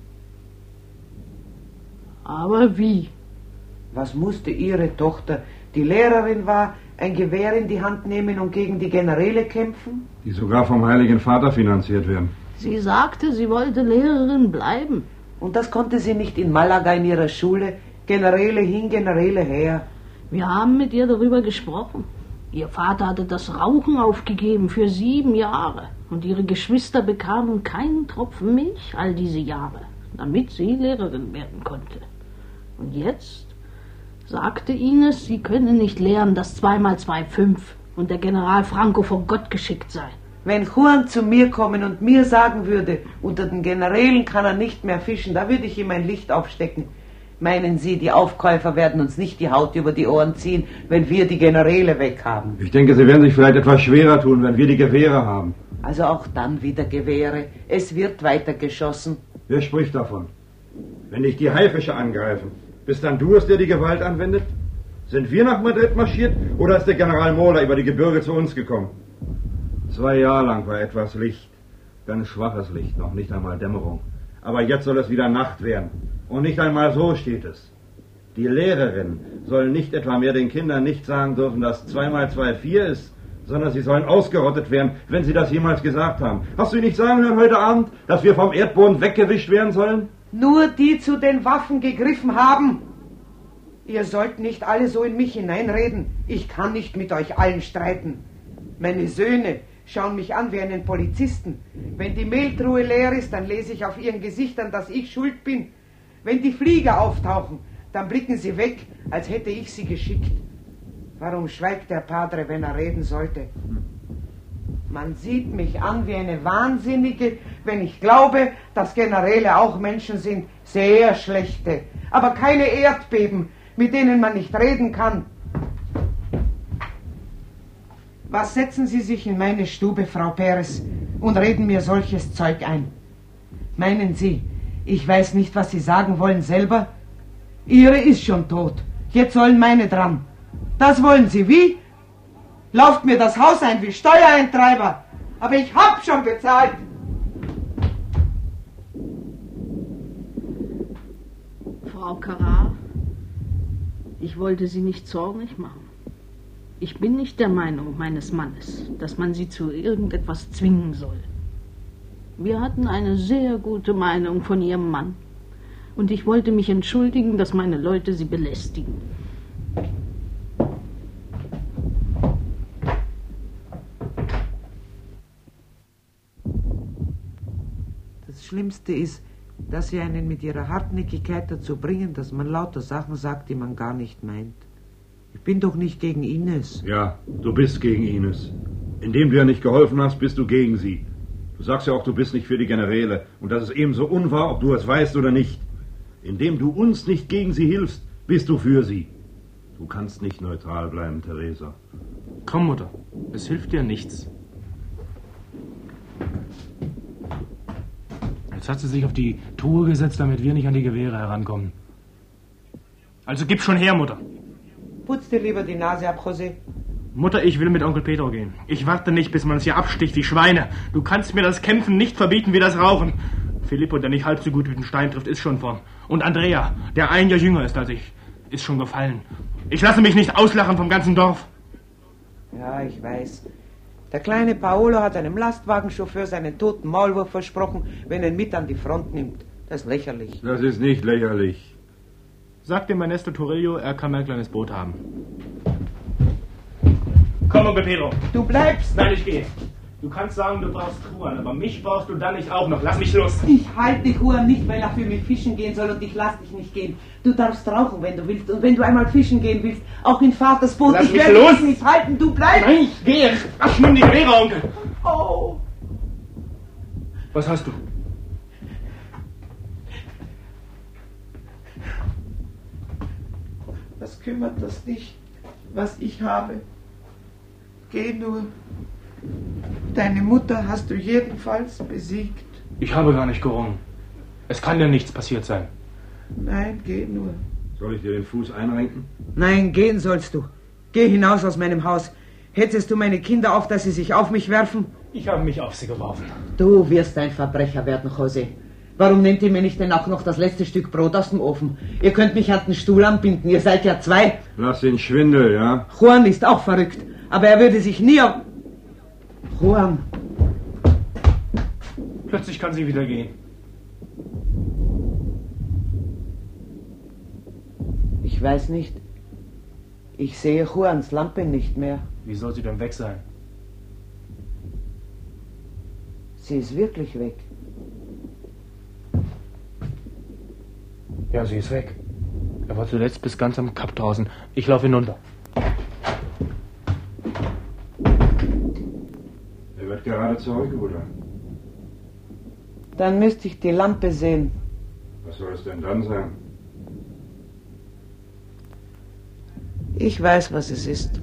Aber wie? Was musste Ihre Tochter, die Lehrerin war, ein Gewehr in die Hand nehmen und gegen die Generäle kämpfen? Die sogar vom Heiligen Vater finanziert werden. Sie sagte, sie wollte Lehrerin bleiben. Und das konnte sie nicht in Malaga in ihrer Schule? Generäle hin, Generäle her. Wir haben mit ihr darüber gesprochen. Ihr Vater hatte das Rauchen aufgegeben für sieben Jahre. Und ihre Geschwister bekamen keinen Tropfen Milch all diese Jahre, damit sie Lehrerin werden konnte. Und jetzt sagte Ines, sie könne nicht lehren, dass zwei mal zwei fünf und der General Franco von Gott geschickt sei. Wenn Juan zu mir kommen und mir sagen würde, unter den Generälen kann er nicht mehr fischen, da würde ich ihm ein Licht aufstecken. Meinen Sie, die Aufkäufer werden uns nicht die Haut über die Ohren ziehen, wenn wir die Generäle weghaben? Ich denke, sie werden sich vielleicht etwas schwerer tun, wenn wir die Gewehre haben. Also auch dann wieder Gewehre. Es wird weiter geschossen. Wer spricht davon? Wenn dich die Haifische angreifen, bist dann du es, der die Gewalt anwendet? Sind wir nach Madrid marschiert oder ist der General Mola über die Gebirge zu uns gekommen? Zwei Jahre lang war etwas Licht. Ganz schwaches Licht, noch nicht einmal Dämmerung. Aber jetzt soll es wieder Nacht werden. Und nicht einmal so steht es. Die Lehrerin soll nicht etwa mehr den Kindern nicht sagen dürfen, dass zwei mal zwei vier ist, sondern sie sollen ausgerottet werden, wenn sie das jemals gesagt haben. Hast du nicht sagen hören heute Abend, dass wir vom Erdboden weggewischt werden sollen? Nur die zu den Waffen gegriffen haben. Ihr sollt nicht alle so in mich hineinreden. Ich kann nicht mit euch allen streiten. Meine Söhne schauen mich an wie einen Polizisten. Wenn die Mehltruhe leer ist, dann lese ich auf ihren Gesichtern, dass ich schuld bin. Wenn die Flieger auftauchen, dann blicken sie weg, als hätte ich sie geschickt. Warum schweigt der Padre, wenn er reden sollte? Man sieht mich an wie eine Wahnsinnige, wenn ich glaube, dass Generäle auch Menschen sind, sehr schlechte, aber keine Erdbeben, mit denen man nicht reden kann. Was setzen Sie sich in meine Stube, Frau Perez, und reden mir solches Zeug ein? Meinen Sie, ich weiß nicht, was Sie sagen wollen selber? Ihre ist schon tot. Jetzt sollen meine dran. Das wollen Sie, wie? Lauft mir das Haus ein wie Steuereintreiber. Aber ich hab schon bezahlt. Frau Carrard, ich wollte Sie nicht zornig machen. Ich bin nicht der Meinung meines Mannes, dass man sie zu irgendetwas zwingen soll. Wir hatten eine sehr gute Meinung von Ihrem Mann. Und ich wollte mich entschuldigen, dass meine Leute Sie belästigen. Das Schlimmste ist, dass Sie einen mit Ihrer Hartnäckigkeit dazu bringen, dass man lauter Sachen sagt, die man gar nicht meint. Ich bin doch nicht gegen Ines. Ja, du bist gegen Ines. Indem du ja nicht geholfen hast, bist du gegen sie. Du sagst ja auch, du bist nicht für die Generäle. Und das ist ebenso unwahr, ob du es weißt oder nicht. Indem du uns nicht gegen sie hilfst, bist du für sie. Du kannst nicht neutral bleiben, Teresa. Komm, Mutter, es hilft dir nichts. Jetzt hat sie sich auf die Truhe gesetzt, damit wir nicht an die Gewehre herankommen. Also gib schon her, Mutter. Putz dir lieber die Nase ab, José. Mutter, ich will mit Onkel Pedro gehen. Ich warte nicht, bis man uns hier absticht, die Schweine. Du kannst mir das Kämpfen nicht verbieten wie das Rauchen. Filippo, der nicht halb so gut wie den Stein trifft, ist schon vorn. Und Andrea, der ein Jahr jünger ist als ich, ist schon gefallen. Ich lasse mich nicht auslachen vom ganzen Dorf. Ja, ich weiß. Der kleine Paolo hat einem Lastwagenchauffeur seinen toten Maulwurf versprochen, wenn er ihn mit an die Front nimmt. Das ist lächerlich. Das ist nicht lächerlich. Sag dem Ernesto Torillo, er kann ein kleines Boot haben. Komm, Onkel Pedro. Du bleibst. Nein, ich gehe. Du kannst sagen, du brauchst Juan, aber mich brauchst du dann nicht auch noch. Lass mich los. Ich halte Juan nicht, weil er für mich fischen gehen soll und ich lass dich nicht gehen. Du darfst rauchen, wenn du willst. Und wenn du einmal fischen gehen willst, auch in Vaters Boot, Lass ich mich werde los. dich nicht halten, du bleibst. Nein, ich gehe. Ach, nimm die Gewehre, Onkel. Oh. Was hast du? Was kümmert das dich, was ich habe? Geh nur. Deine Mutter hast du jedenfalls besiegt. Ich habe gar nicht gerungen. Es kann dir nichts passiert sein. Nein, geh nur. Soll ich dir den Fuß einrenken? Nein, gehen sollst du. Geh hinaus aus meinem Haus. Hetzest du meine Kinder auf, dass sie sich auf mich werfen? Ich habe mich auf sie geworfen. Du wirst ein Verbrecher werden, José. Warum nehmt ihr mir nicht denn auch noch das letzte Stück Brot aus dem Ofen? Ihr könnt mich an den Stuhl anbinden, ihr seid ja zwei. Lass ihn Schwindel, ja? Juan ist auch verrückt, aber er würde sich nie auf... Juan. Plötzlich kann sie wieder gehen. Ich weiß nicht. Ich sehe Juans Lampe nicht mehr. Wie soll sie denn weg sein? Sie ist wirklich weg. Ja, sie ist weg. Er war zuletzt bis ganz am Kap draußen. Ich laufe hinunter. Er wird gerade zurück, oder? Dann müsste ich die Lampe sehen. Was soll es denn dann sein? Ich weiß, was es ist.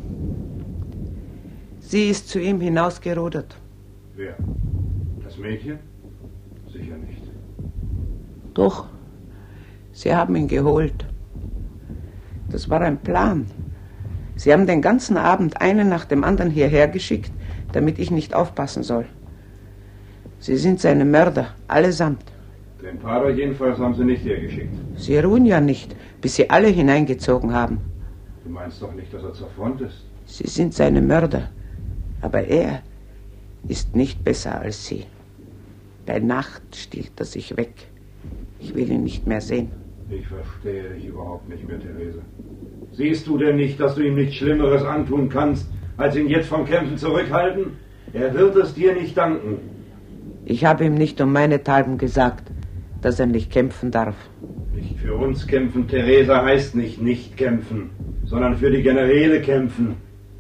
Sie ist zu ihm hinausgerudert. Wer? Das Mädchen? Sicher nicht. Doch, sie haben ihn geholt. Das war ein Plan. Sie haben den ganzen Abend einen nach dem anderen hierher geschickt, damit ich nicht aufpassen soll. Sie sind seine Mörder, allesamt. Den Pater jedenfalls haben sie nicht hergeschickt. Sie ruhen ja nicht, bis sie alle hineingezogen haben. Du meinst doch nicht, dass er zur Front ist? Sie sind seine Mörder, aber er ist nicht besser als sie. Bei Nacht stiehlt er sich weg. Ich will ihn nicht mehr sehen. Ich verstehe dich überhaupt nicht mehr, Therese. Siehst du denn nicht, dass du ihm nichts Schlimmeres antun kannst, als ihn jetzt vom Kämpfen zurückhalten? Er wird es dir nicht danken. Ich habe ihm nicht um meinethalben gesagt, dass er nicht kämpfen darf. Nicht für uns kämpfen, Theresa, heißt nicht nicht kämpfen, sondern für die Generäle kämpfen.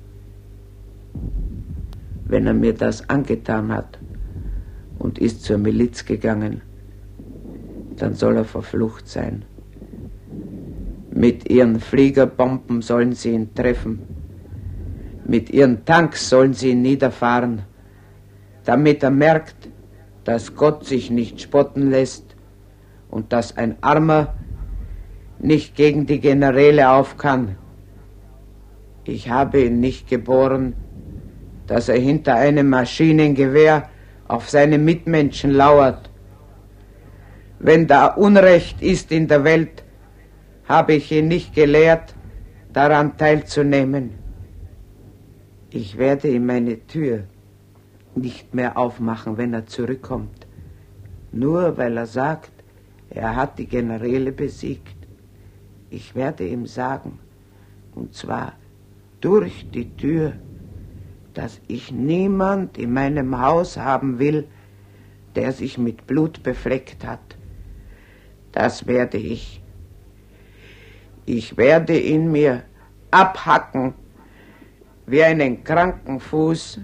Wenn er mir das angetan hat und ist zur Miliz gegangen, dann soll er verflucht sein. Mit ihren Fliegerbomben sollen sie ihn treffen. Mit ihren Tanks sollen sie ihn niederfahren, damit er merkt, dass Gott sich nicht spotten lässt und dass ein Armer nicht gegen die Generäle auf kann. Ich habe ihn nicht geboren, dass er hinter einem Maschinengewehr auf seine Mitmenschen lauert. Wenn da Unrecht ist in der Welt, habe ich ihn nicht gelehrt, daran teilzunehmen. Ich werde ihm meine Tür nicht mehr aufmachen, wenn er zurückkommt. Nur weil er sagt, er hat die Generäle besiegt. Ich werde ihm sagen, und zwar durch die Tür, dass ich niemand in meinem Haus haben will, der sich mit Blut befleckt hat. Das werde ich. Ich werde ihn mir abhacken wie einen kranken Fuß.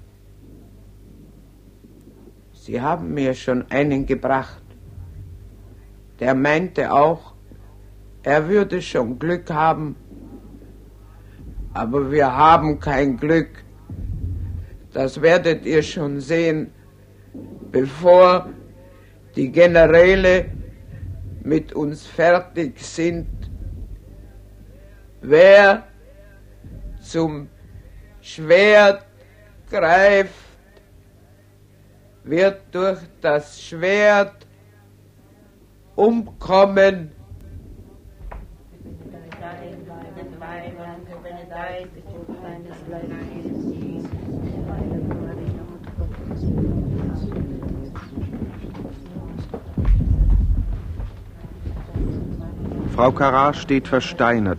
Sie haben mir schon einen gebracht. Der meinte auch, er würde schon Glück haben. Aber wir haben kein Glück. Das werdet ihr schon sehen, bevor die Generäle mit uns fertig sind. Wer zum Schwert greift, wird durch das Schwert umkommen. Frau Carrà steht versteinert.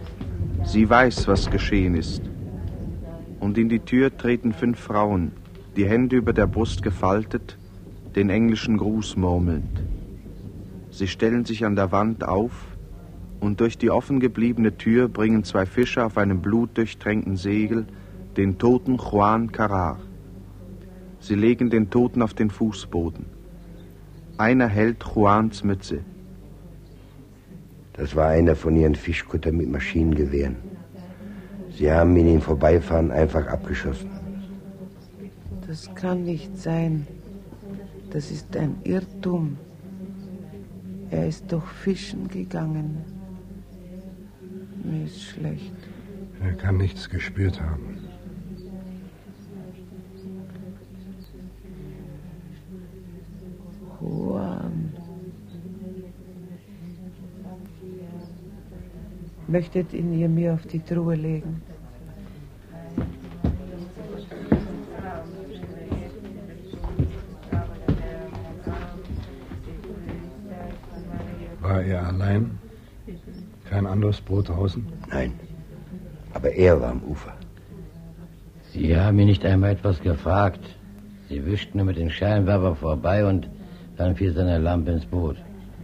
Sie weiß, was geschehen ist. Und in die Tür treten fünf Frauen. die Hände über der Brust gefaltet, den englischen Gruß murmelnd. Sie stellen sich an der Wand auf und durch die offen gebliebene Tür bringen zwei Fischer auf einem blutdurchtränkten Segel den toten Juan Carrar. Sie legen den Toten auf den Fußboden. Einer hält Juans Mütze. Das war einer von ihren Fischkuttern mit Maschinengewehren. Sie haben ihn im Vorbeifahren einfach abgeschossen. Das kann nicht sein. Das ist ein Irrtum. Er ist doch fischen gegangen. Mir ist schlecht. Er kann nichts gespürt haben. Juan. Möchtet ihn ihr mir auf die Truhe legen? War er allein? Kein anderes Boot draußen? Nein, aber er war am Ufer. Sie haben ihn nicht einmal etwas gefragt. Sie wischten nur mit dem Scheinwerfer vorbei und dann fiel seine Lampe ins Boot.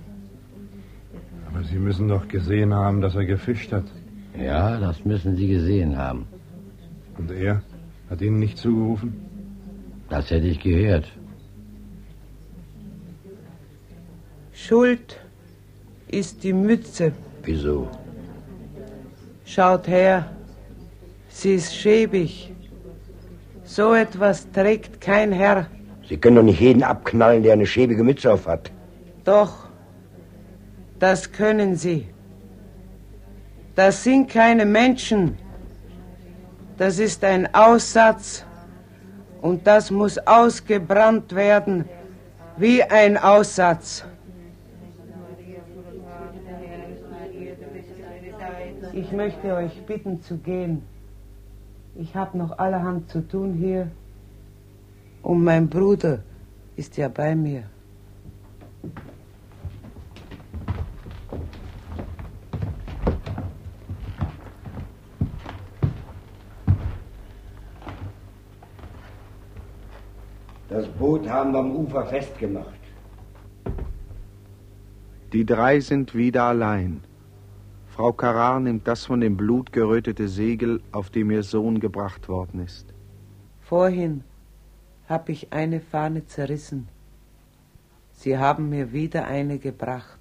Aber Sie müssen doch gesehen haben, dass er gefischt hat. Ja, das müssen Sie gesehen haben. Und er hat Ihnen nicht zugerufen? Das hätte ich gehört. Schuld ist die Mütze. Wieso? Schaut her, sie ist schäbig. So etwas trägt kein Herr. Sie können doch nicht jeden abknallen, der eine schäbige Mütze auf hat. Doch, das können Sie. Das sind keine Menschen. Das ist ein Aussatz und das muss ausgebrannt werden wie ein Aussatz. Ich möchte euch bitten zu gehen. Ich habe noch allerhand zu tun hier. Und mein Bruder ist ja bei mir. Das Boot haben wir am Ufer festgemacht. Die drei sind wieder allein. Frau Carrar nimmt das von dem Blut gerötete Segel, auf dem ihr Sohn gebracht worden ist. Vorhin habe ich eine Fahne zerrissen. Sie haben mir wieder eine gebracht.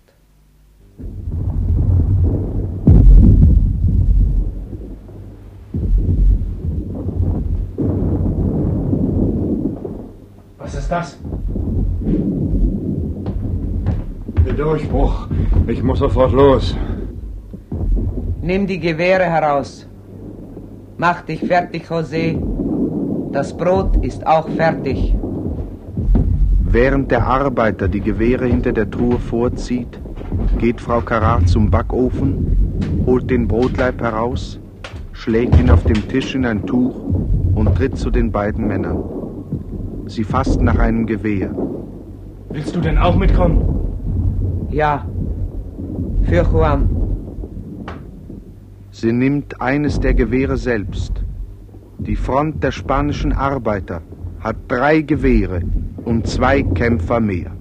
Was ist das? Der Durchbruch. Ich muss sofort los. Nimm die Gewehre heraus. Mach dich fertig, José. Das Brot ist auch fertig. Während der Arbeiter die Gewehre hinter der Truhe vorzieht, geht Frau Carrar zum Backofen, holt den Brotlaib heraus, schlägt ihn auf dem Tisch in ein Tuch und tritt zu den beiden Männern. Sie fasst nach einem Gewehr. Willst du denn auch mitkommen? Ja, für Juan. Sie nimmt eines der Gewehre selbst. Die Front der spanischen Arbeiter hat drei Gewehre und zwei Kämpfer mehr.